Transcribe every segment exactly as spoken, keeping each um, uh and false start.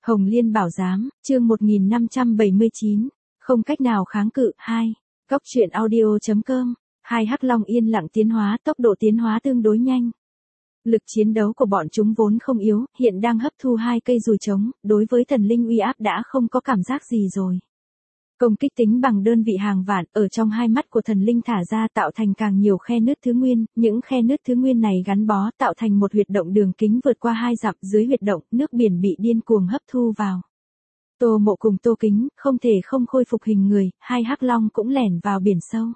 Hồng Liên Bảo Giám, chương một nghìn năm trăm bảy mươi chín, không cách nào kháng cự, hai. Góc truyện audio.com, hai Hắc Long yên lặng tiến hóa, tốc độ tiến hóa tương đối nhanh. Lực chiến đấu của bọn chúng vốn không yếu, hiện đang hấp thu hai cây dùi trống, đối với thần linh uy áp đã không có cảm giác gì rồi. Công kích tính bằng đơn vị hàng vạn, ở trong hai mắt của thần linh thả ra tạo thành càng nhiều khe nứt thứ nguyên, những khe nứt thứ nguyên này gắn bó tạo thành một huyệt động đường kính vượt qua hai dặm, dưới huyệt động, nước biển bị điên cuồng hấp thu vào. Tô Mộ cùng Tô Kính, không thể không khôi phục hình người, hai hắc long cũng lẻn vào biển sâu.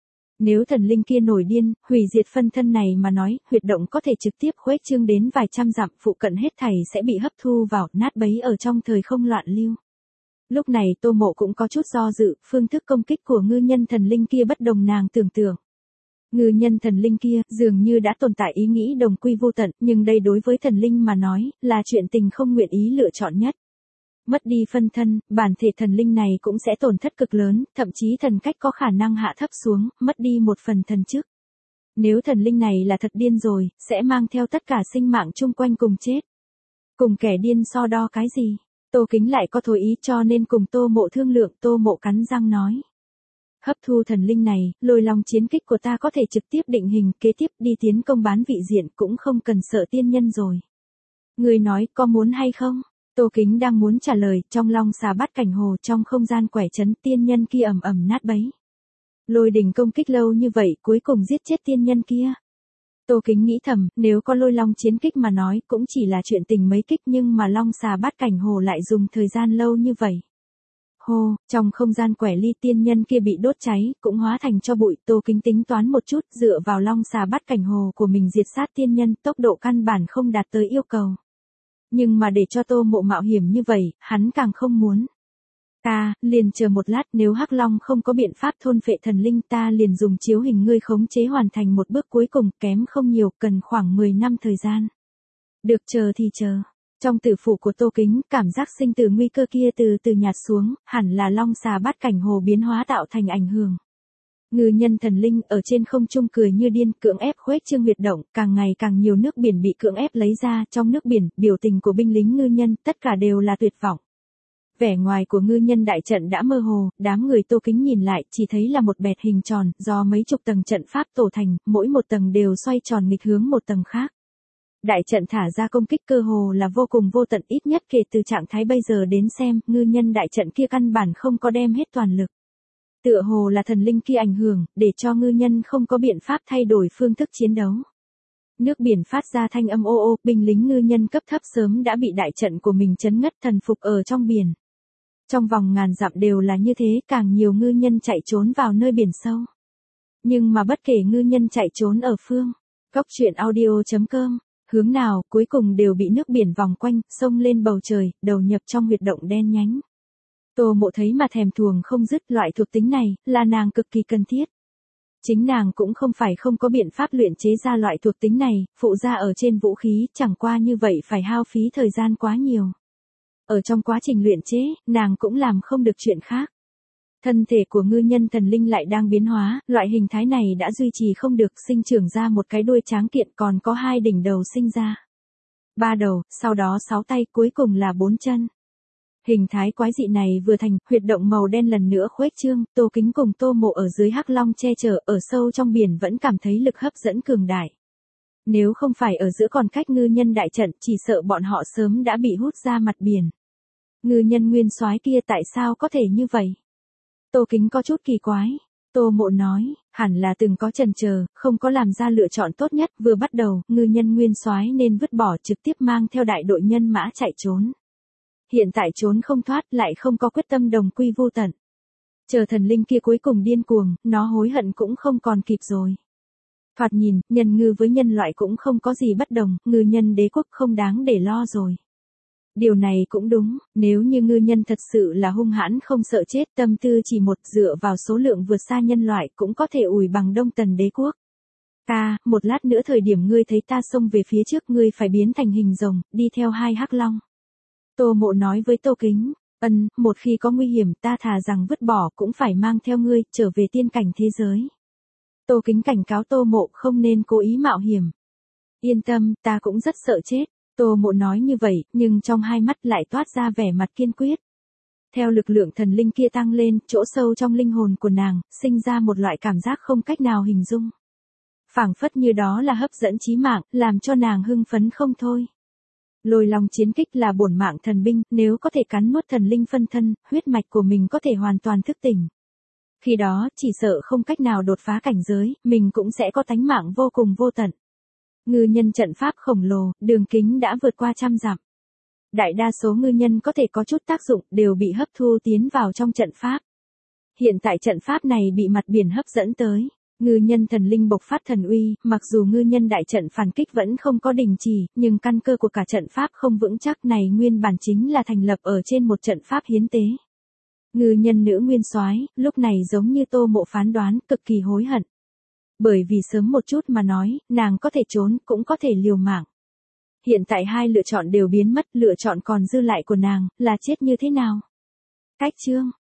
Nếu thần linh kia nổi điên, hủy diệt phân thân này mà nói, huyệt động có thể trực tiếp khuếch trương đến vài trăm dặm, phụ cận hết thảy sẽ bị hấp thu vào, nát bấy ở trong thời không loạn lưu. Lúc này Tô Mộ cũng có chút do dự, phương thức công kích của ngư nhân thần linh kia bất đồng nàng tưởng tượng. Ngư nhân thần linh kia, dường như đã tồn tại ý nghĩ đồng quy vô tận, nhưng đây đối với thần linh mà nói, là chuyện tình không nguyện ý lựa chọn nhất. Mất đi phân thân, bản thể thần linh này cũng sẽ tổn thất cực lớn, thậm chí thần cách có khả năng hạ thấp xuống, mất đi một phần thần chức. Nếu thần linh này là thật điên rồi, sẽ mang theo tất cả sinh mạng chung quanh cùng chết. Cùng kẻ điên so đo cái gì? Tô Kính lại có thối ý cho nên cùng Tô Mộ thương lượng, Tô Mộ cắn răng nói. Hấp thu thần linh này, lôi long chiến kích của ta có thể trực tiếp định hình, kế tiếp đi tiến công bán vị diện cũng không cần sợ tiên nhân rồi. Người nói có muốn hay không? Tô Kính đang muốn trả lời, trong long xà bát cảnh hồ trong không gian quẻ trấn tiên nhân kia ầm ầm nát bấy. Lôi đỉnh công kích lâu như vậy cuối cùng giết chết tiên nhân kia. Tô Kính nghĩ thầm, nếu có lôi long chiến kích mà nói cũng chỉ là chuyện tình mấy kích nhưng mà long xà bát cảnh hồ lại dùng thời gian lâu như vậy. Hồ, trong không gian quẻ ly tiên nhân kia bị đốt cháy, cũng hóa thành cho bụi, Tô Kính tính toán một chút dựa vào long xà bát cảnh hồ của mình diệt sát tiên nhân, tốc độ căn bản không đạt tới yêu cầu. Nhưng mà để cho Tô Mộ mạo hiểm như vậy, hắn càng không muốn. Ta, liền chờ một lát, nếu Hắc Long không có biện pháp thôn phệ thần linh ta liền dùng chiếu hình ngươi khống chế hoàn thành một bước cuối cùng, kém không nhiều, cần khoảng mười năm thời gian. Được, chờ thì chờ. Trong tử phủ của Tô Kính, cảm giác sinh tử nguy cơ kia từ từ nhạt xuống, hẳn là long xà bát cảnh hồ biến hóa tạo thành ảnh hưởng. Ngư nhân thần linh ở trên không trung cười như điên, cưỡng ép khuếch trương huyệt động, càng ngày càng nhiều nước biển bị cưỡng ép lấy ra, trong nước biển, biểu tình của binh lính ngư nhân, tất cả đều là tuyệt vọng. Vẻ ngoài của ngư nhân đại trận đã mơ hồ, đám người Tô Kính nhìn lại, chỉ thấy là một bẹt hình tròn, do mấy chục tầng trận pháp tổ thành, mỗi một tầng đều xoay tròn nghịch hướng một tầng khác. Đại trận thả ra công kích cơ hồ là vô cùng vô tận, ít nhất kể từ trạng thái bây giờ đến xem, ngư nhân đại trận kia căn bản không có đem hết toàn lực. Tựa hồ là thần linh kia ảnh hưởng, để cho ngư nhân không có biện pháp thay đổi phương thức chiến đấu. Nước biển phát ra thanh âm ô ô, binh lính ngư nhân cấp thấp sớm đã bị đại trận của mình chấn ngất thần phục ở trong biển. Trong vòng ngàn dặm đều là như thế, càng nhiều ngư nhân chạy trốn vào nơi biển sâu. Nhưng mà bất kể ngư nhân chạy trốn ở phương, góc truyện audio.com, hướng nào, cuối cùng đều bị nước biển vòng quanh, xông lên bầu trời, đầu nhập trong huyệt động đen nhánh. Tô Mộ thấy mà thèm thuồng không dứt, loại thuộc tính này, là nàng cực kỳ cần thiết. Chính nàng cũng không phải không có biện pháp luyện chế ra loại thuộc tính này, phụ ra ở trên vũ khí, chẳng qua như vậy phải hao phí thời gian quá nhiều. Ở trong quá trình luyện chế, nàng cũng làm không được chuyện khác. Thân thể của ngư nhân thần linh lại đang biến hóa, loại hình thái này đã duy trì không được, sinh trưởng ra một cái đuôi tráng kiện, còn có hai đỉnh đầu sinh ra. Ba đầu, sau đó sáu tay, cuối cùng là bốn chân. Hình thái quái dị này vừa thành, huyệt động màu đen lần nữa khuếch trương, Tô Kính cùng Tô Mộ ở dưới hắc long che chở, ở sâu trong biển vẫn cảm thấy lực hấp dẫn cường đại. Nếu không phải ở giữa còn cách ngư nhân đại trận, chỉ sợ bọn họ sớm đã bị hút ra mặt biển. Ngư nhân nguyên soái kia tại sao có thể như vậy? Tô Kính có chút kỳ quái. Tô Mộ nói, hẳn là từng có chần chờ, không có làm ra lựa chọn tốt nhất, vừa bắt đầu, ngư nhân nguyên soái nên vứt bỏ trực tiếp mang theo đại đội nhân mã chạy trốn. Hiện tại trốn không thoát, lại không có quyết tâm đồng quy vô tận. Chờ thần linh kia cuối cùng điên cuồng, nó hối hận cũng không còn kịp rồi. Thoạt nhìn, nhân ngư với nhân loại cũng không có gì bất đồng, ngư nhân đế quốc không đáng để lo rồi. Điều này cũng đúng, nếu như ngư nhân thật sự là hung hãn không sợ chết, tâm tư chỉ một, dựa vào số lượng vượt xa nhân loại cũng có thể ủi bằng Đông Tần đế quốc. Ta, một lát nữa thời điểm ngươi thấy ta xông về phía trước ngươi phải biến thành hình rồng, đi theo hai hắc long. Tô Mộ nói với Tô Kính, ân, một khi có nguy hiểm ta thà rằng vứt bỏ cũng phải mang theo ngươi, trở về tiên cảnh thế giới. Tô Kính cảnh cáo Tô Mộ không nên cố ý mạo hiểm. Yên tâm, ta cũng rất sợ chết. Tô Mộ nói như vậy, nhưng trong hai mắt lại toát ra vẻ mặt kiên quyết. Theo lực lượng thần linh kia tăng lên, chỗ sâu trong linh hồn của nàng, sinh ra một loại cảm giác không cách nào hình dung. Phảng phất như đó là hấp dẫn chí mạng, làm cho nàng hưng phấn không thôi. Lôi long chiến kích là bổn mạng thần binh, nếu có thể cắn nuốt thần linh phân thân, huyết mạch của mình có thể hoàn toàn thức tỉnh. Khi đó, chỉ sợ không cách nào đột phá cảnh giới, mình cũng sẽ có tánh mạng vô cùng vô tận. Ngư nhân trận pháp khổng lồ, đường kính đã vượt qua trăm dặm. Đại đa số ngư nhân có thể có chút tác dụng, đều bị hấp thu tiến vào trong trận pháp. Hiện tại trận pháp này bị mặt biển hấp dẫn tới. Ngư nhân thần linh bộc phát thần uy, mặc dù ngư nhân đại trận phản kích vẫn không có đình chỉ, nhưng căn cơ của cả trận pháp không vững chắc này nguyên bản chính là thành lập ở trên một trận pháp hiến tế. Ngư nhân nữ nguyên soái, lúc này giống như Tô Mộ phán đoán, cực kỳ hối hận. Bởi vì sớm một chút mà nói, nàng có thể trốn, cũng có thể liều mạng. Hiện tại hai lựa chọn đều biến mất, lựa chọn còn dư lại của nàng, là chết như thế nào? Cách chương